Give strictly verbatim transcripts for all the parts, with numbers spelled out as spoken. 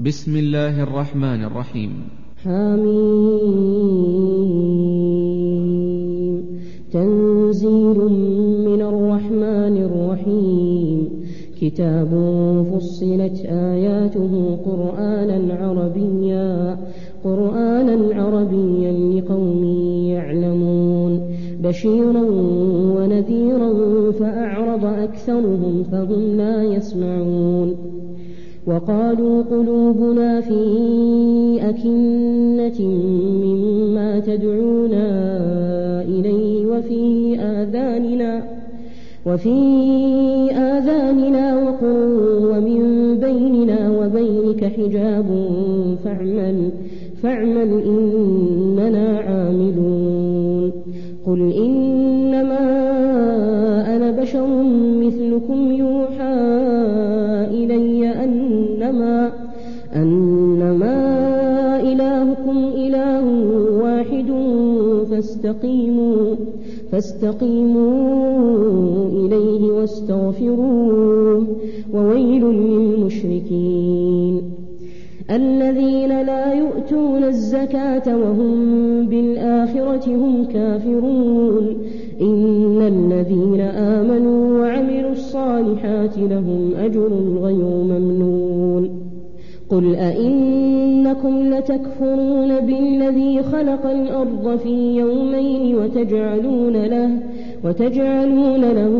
بسم الله الرحمن الرحيم. حميم. تنزيل من الرحمن الرحيم. كتاب فصلت آياته قرآنا عربيا قرآنا عربيا لقوم يعلمون بشيرا ونذيرا فأعرض أكثرهم فهم لا يسمعون. وقالوا قلوبنا في أكنة مما تدعونا إليه وفي آذاننا وفي آذاننا وقر ومن بيننا وبينك حجاب فاعمل فاعمل إننا عاملون. قل إنما أنا بشر مثلكم يوحى إلي أنما أنما إلهكم إله واحد فاستقيموا فاستقيموا إليه واستغفروه وويل للمشركين الذين لا يؤتون الزكاة وهم بالآخرة هم كافرون. إن الذين آمنوا وعملوا الصالحات لهم أجر غير ممنون. قل أئنكم لتكفرون بالذي خلق الأرض في يومين وتجعلون له وتجعلون له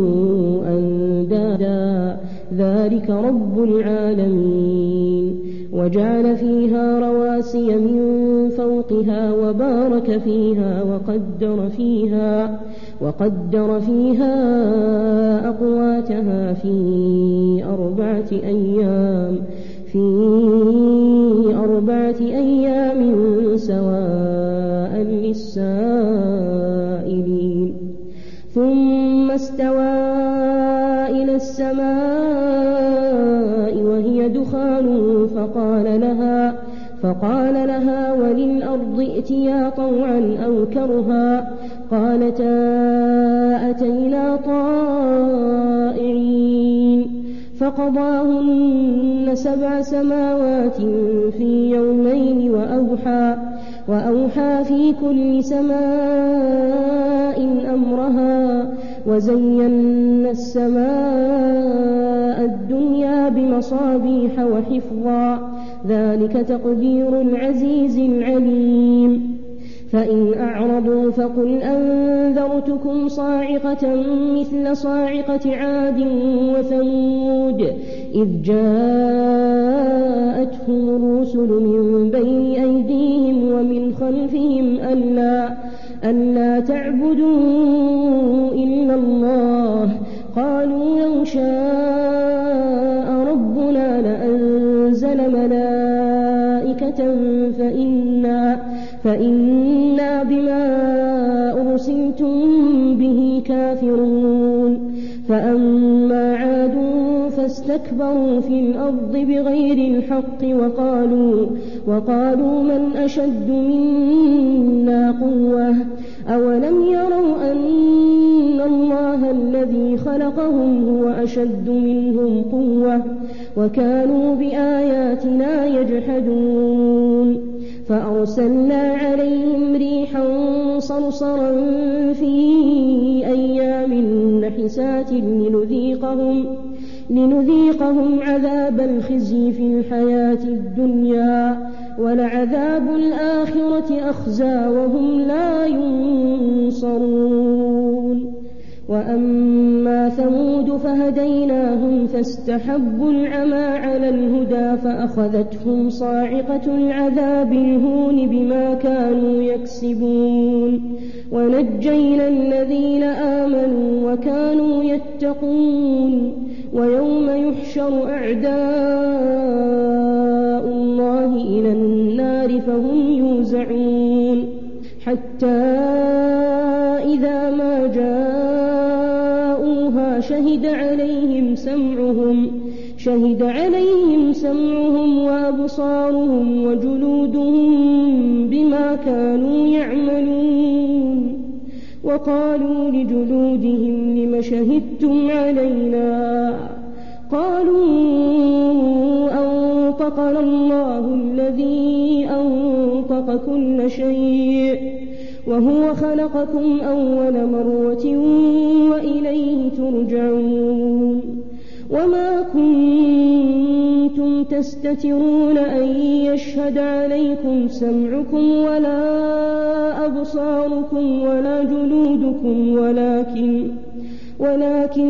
أندادا ذلك رب العالمين. وجعل فيها رواسي من فوقها وبارك فيها وقدر فيها وقدر فيها أقواتها في أربعة أيام في أربعة أيام سواء للسائلين. ثم استوى إلى السماء وهي دخان فقال لها فقال لها وللأرض ائتيا طوعا أو كرها قالتا أتينا طائعين. فقضاهن سبع سماوات في يومين وأوحى وأوحى في كل سماء أمرها وزينا السماء الدنيا بمصابيح وحفظا ذلك تقدير العزيز العليم. فإن أعرضوا فقل أنذرتكم صاعقة مثل صاعقة عاد وثمود إذ جاءتهم الرسل من بين أيديهم ومن خلفهم ألا, ألا تعبدوا إلا الله قالوا لو شاء ربنا لأنزل ملائكة فإنا, فإنا بما أرسلتم به كافرون. فأما عاد فاستكبروا في الأرض بغير الحق وقالوا, وقالوا من أشد منا قوة أولم يروا أن الله الذي خلقهم هو أشد منهم قوة وكانوا بآياتنا يجحدون. فأرسلنا عليهم ريحا صرصرا في أيام نحسات لنذيقهم, لنذيقهم عذاب الخزي في الحياة الدنيا ولعذاب الآخرة أخزى وهم لا ينصرون. وأما ثمود فهديناهم فاستحبوا العمى على الهدى فأخذتهم صاعقة العذاب الهون بما كانوا يكسبون. ونجينا الذين آمنوا وكانوا يتقون. ويوم يحشر أعداء الله إلى النار فهم يوزعون حتى إذا ما جاءوها شهد عليهم سمعهم شهد عليهم سمعهم وأبصارهم وجلودهم بما كانوا يعملون. وقالوا لجلودهم لم شهدتم علينا قالوا أنطقنا الله الذي أنطق كل شيء وهو خلقكم أول مرة وإليه ترجعون وما كنتم تستترون أن يشهد عليكم سمعكم ولا أبصاركم ولا جلودكم ولكن ولكن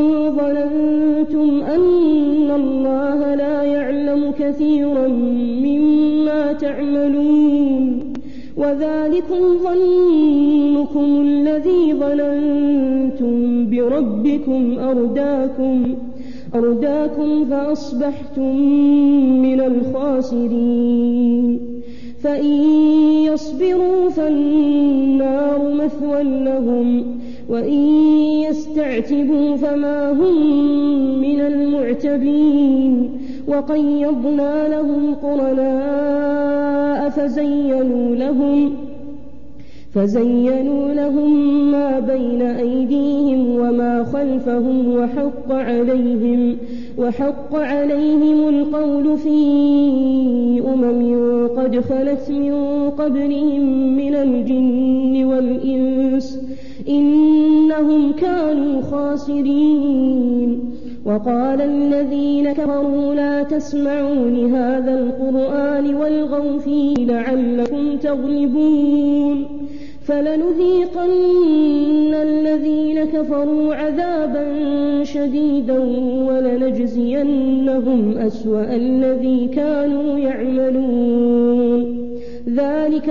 ظننتم أن الله لا يعلم كثيرا مما تعملون وذلكم ظنكم الذي ظننتم بربكم أرداكم أرداكم فأصبحتم من الخاسرين فإن يصبروا فالنار مثوى لهم وإن يستعتبوا فما هم من المعتبين وقيضنا لهم قرناء فزينوا لهم فزينوا لهم ما بين أيديهم وما خلفهم وحق عليهم وحق عليهم القول في أمم قد خلت من قبلهم من الجن والإنس إنهم كانوا خاسرين وقال الذين كفروا لا تسمعوا لهذا القرآن والغوا فيه لعلكم تغلبون فلنذيقن الذين كفروا عذابا شديدا ولنجزينهم أسوأ الذي كانوا يعملون ذلك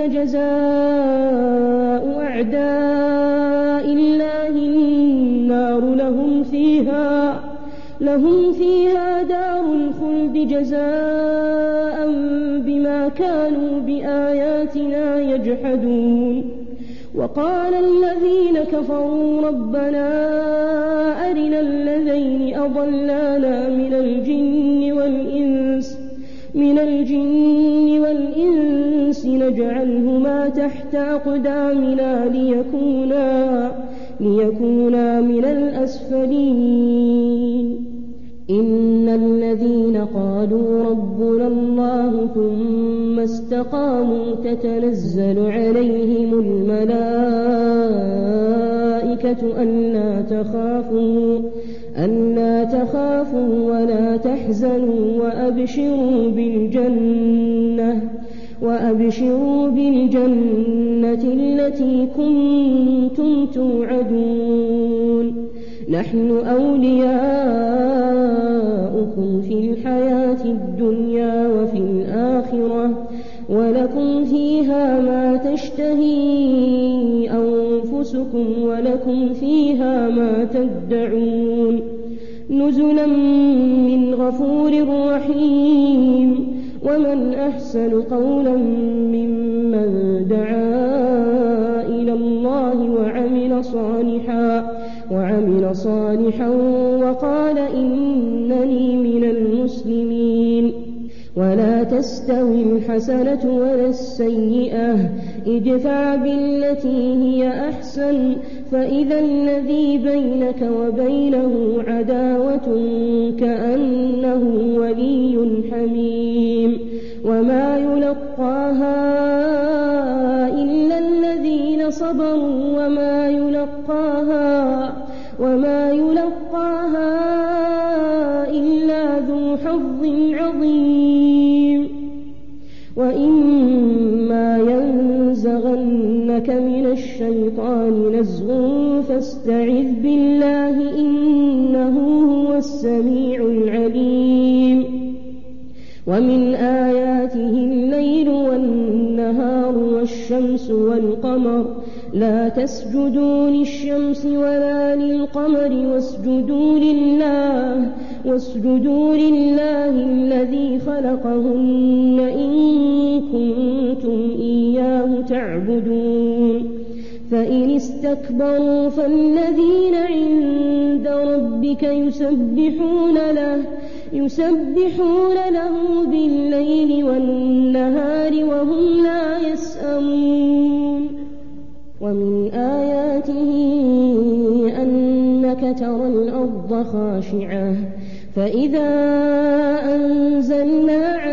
جزاء أعداء الله النار لهم فيها لهم فيها دار الخلد جزاء بما كانوا بآياتنا يجحدون وقال الذين كفروا ربنا أرنا الذين أضلانا من الجن والإنس من الجن والإنس نجعلهما تحت أقدامنا ليكونا ليكونا من الأسفلين إن الذين قالوا ربنا الله ثم استقاموا تتنزل عليهم الملائكة ألا تخافوا ألا تخافوا ولا تحزنوا وأبشروا بالجنة وأبشروا بالجنة التي كنتم توعدون نحن أولياؤكم في الحياة الدنيا وفي الآخرة ولكم فيها ما تشتهي أنفسكم ولكم فيها ما تدعون نزلا من غفور رحيم ومن أحسن قولا ممن دعا إلى الله وعمل صالحا وعمل صالحا وقال إنني من المسلمين ولا تستوي الحسنة ولا السيئة ادفع بالتي هي أحسن فإذا الذي بينك وبينه عداوة كأنه ولي حميم وما يلقاها إلا الذين صبروا وما يلقاها وما يلقاها إلا ذو حظ عظيم وإما ينزغنك من الشيطان نزغ فاستعذ بالله إنه هو السميع العليم ومن آياته الليل والنهار والشمس والقمر لا تسجدوا للشمس ولا للقمر واسجدوا لله واسجدوا لله الذي خلقهن إن كنتم إياه تعبدون فإن استكبروا فالذين عند ربك يسبحون له يسبحون له بالليل والنهار وهم لا يسأمون ومن آياته أنك ترى الأرض خاشعة فإذا أنزلنا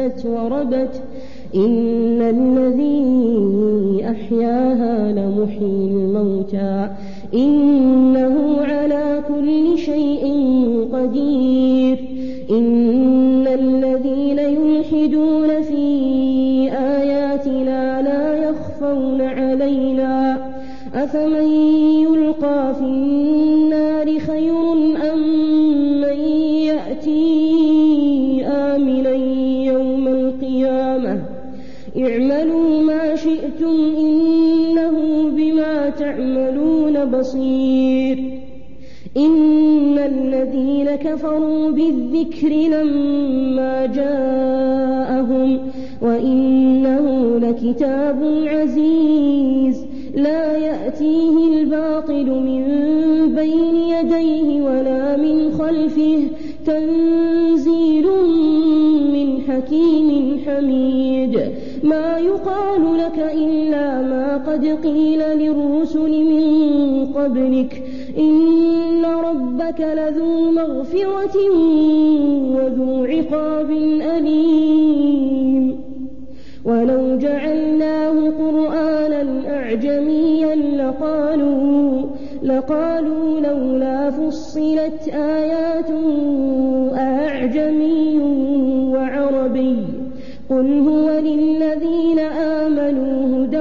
وَاسْتَوَتْ وَرَبَتْ إِنَّ الَّذِي أَحْيَاهَا لَمُحْيِي الْمَوْتَى إِنَّهُ عَلَى كُلِّ شَيْءٍ قَدِيرٌ إِنَّ الَّذِينَ يُلْحِدُونَ فِي آيَاتِنَا لَا يَخْفَوْنَ عَلَيْنَا أَفَمَن يُلْقَىٰ فِي النَّارِ خَيْرٌ أَم مَّن يَأْتِي آمِنًا يَوْمَ الْقِيَامَةِ اعْمَلُوا مَا شِئْتُمْ إِنَّهُ بِمَا تَعْمَلُونَ بَصِيرٌ إِنَّ الَّذِينَ كَفَرُوا بِالذِّكْرِ لَمَّا جَاءَهُمْ وَإِنَّهُ لَكِتَابٌ عَزِيزٌ لَا يَأْتِيهِ الْبَاطِلُ مِن بَيْنِ يَدَيْهِ وَلَا مِنْ خَلْفِهِ تَنزِيلٌ مِّنْ حَكِيمٍ حَمِيدٍ مَا يُقَالُ لَكَ إِلَّا مَا قَدْ قِيلَ لِلرُّسُلِ مِن قَبْلِكَ إِنَّ رَبَّكَ لَذُو مَغْفِرَةٍ وَذُو عِقَابٍ أَلِيمٍ وَلَوْ جَعَلْنَاهُ قُرْآنًا أَعْجَمِيًّا لَّقَالُوا لَقَالُوا لَوْلَا فُصِّلَتْ آيَاتُهُ أَأَعْجَمِيٌّ وَعَرَبِيٌّ قُلْ هُوَ لِلَّذِينَ آمَنُوا هُدًى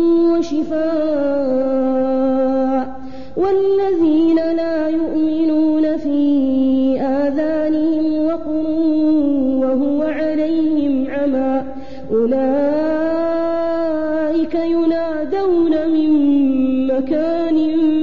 وَشِفَاءٌ وَالَّذِينَ لا يُؤْمِنُونَ فِي آذَانِهِمْ وَقْرٌ وَهُوَ عَلَيْهِمْ عَمًى أُولَٰئِكَ يُنَادَوْنَ مِن مَّكَانٍ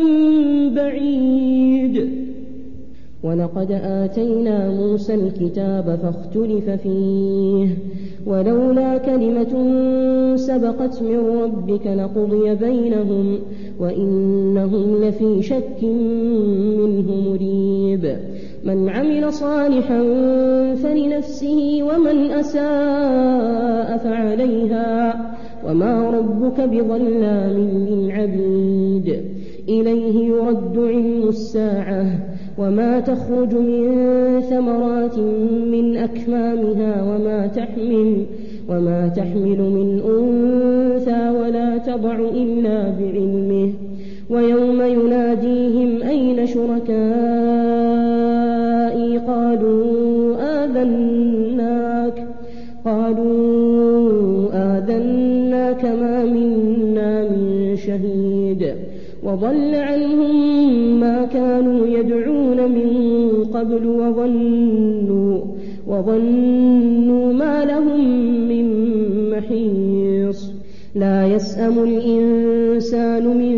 بَعِيدٍ وَلَقَدْ آتَيْنَا مُوسَى الْكِتَابَ فَاخْتُلِفَ فِيهِ وَلَوْلَا كَلِمَةٌ سَبَقَتْ مِن رَّبِّكَ لَقُضِيَ بَيْنَهُمْ وَإِنَّهُمْ لَفِي شَكٍّ مِّنْهُ مُرِيبٍ مَنْ عَمِلَ صَالِحًا فَلِنَفْسِهِ وَمَنْ أَسَاءَ فَعَلَيْهَا وَمَا رَبُّكَ بِظَلَّامٍ لِّلْعَبِيدِ إِلَيْهِ يُرَدُّ عِلْمُ السَّاعَةِ وَمَا تَخْرُجُ مِن ثَمَرَاتٍ مِّنْ أَكْمَامِهَا وَمَا تَحْمِلُ وَمَا تَحْمِلُ مِنْ أُنثَىٰ وَلَا تَضَعُ إِلَّا بِعِلْمِهِ وَيَوْمَ يُنَادِيهِمْ أَيْنَ شُرَكَائِي قَالُوا آذَنَّاكَ قَالُوا آذَنَّاكَ مَا مِنَّا مِن شَهِيدٍ وَضَلَّ عَنْهُم مَّا كَانُوا يَدْعُونَ مِن قَبْلُ وَظَنُّوا وَظَنُّوا مَا لَهُم مِّن مَّحِيصٍ لَا يَسْأَمُ الْإِنسَانُ مِن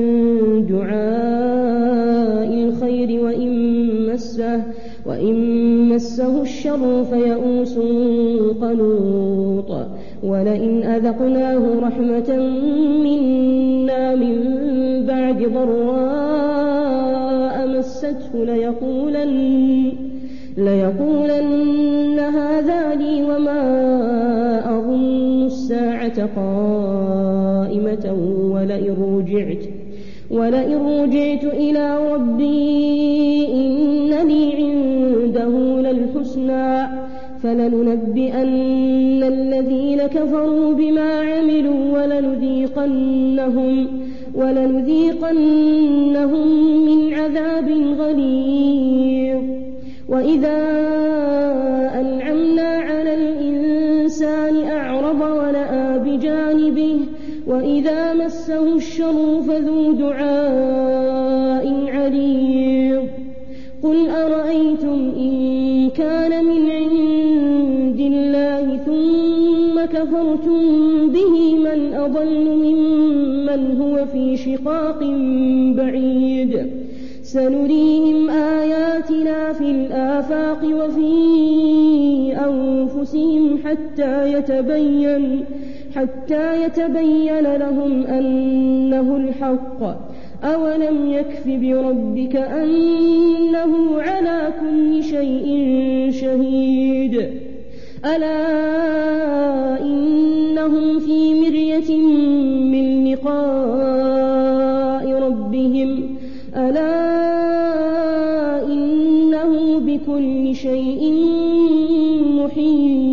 دُعَاءِ الْخَيْرِ وَإِن مَّسَّهُ وَإِن مَّسَّهُ الشَّرُّ فَيَئُوسٌ قَنُوطٌ وَلَئِنْ أَذَقْنَاهُ رَحْمَةً مِّنَّا مِن بَعْدِ ضَرَّاءَ مَسَّتْهُ لَيَقُولَنَّ لَيَقُولَنَّ هَٰذَا لِي وَمَا أَظُنُّ السَّاعَةَ قَائِمَةً وَلَئِن رُّجِعْتُ وَلَئِن رُّجِعْتُ إِلَىٰ رَبِّي إِنَّ لِي عِندَهُ لَلْحُسْنَىٰ فَلَنُنَبِّئَنَّ الَّذِينَ كَفَرُوا بِمَا عَمِلُوا وَلَنُذِيقَنَّهُمْ وَلَنُذِيقَنَّهُم مِّنْ عَذَابٍ غَلِيظٍ وَإِذَا أَنْعَمْنَا عَلَى الْإِنسَانِ أَعْرَضَ وَنَأَىٰ بِجَانِبِهِ وَإِذَا مَسَّهُ الشَّرُّ فَذُو دُعَاءٍ عَرِيضٍ قُلْ أَرَأَيْتُمْ إِن كَانَ مِنْ عِندِ اللَّهِ ثُمَّ كَفَرْتُم بِهِ مَنْ أَضَلُّ مِمَّنْ هُوَ فِي شِقَاقٍ بَعِيدٍ سَنُرِيهِمْ آيَاتِنَا فِي الْآفَاقِ وَفِي أَنفُسِهِمْ حَتَّىٰ يَتَبَيَّنَ حَتَّىٰ يَتَبَيَّنَ لَهُمْ أَنَّهُ الْحَقُّ أَوَلَمْ يَكْفِ بِرَبِّكَ أَنَّهُ عَلَىٰ كُلِّ شَيْءٍ شَهِيدٌ أَلَا إِنَّهُمْ فِي مِرْيَةٍ مِّن لِّقَاءِ رَبِّهِمْ أَلَا إِنَّهُ بِكُلِّ شَيْءٍ مُّحِيطٌ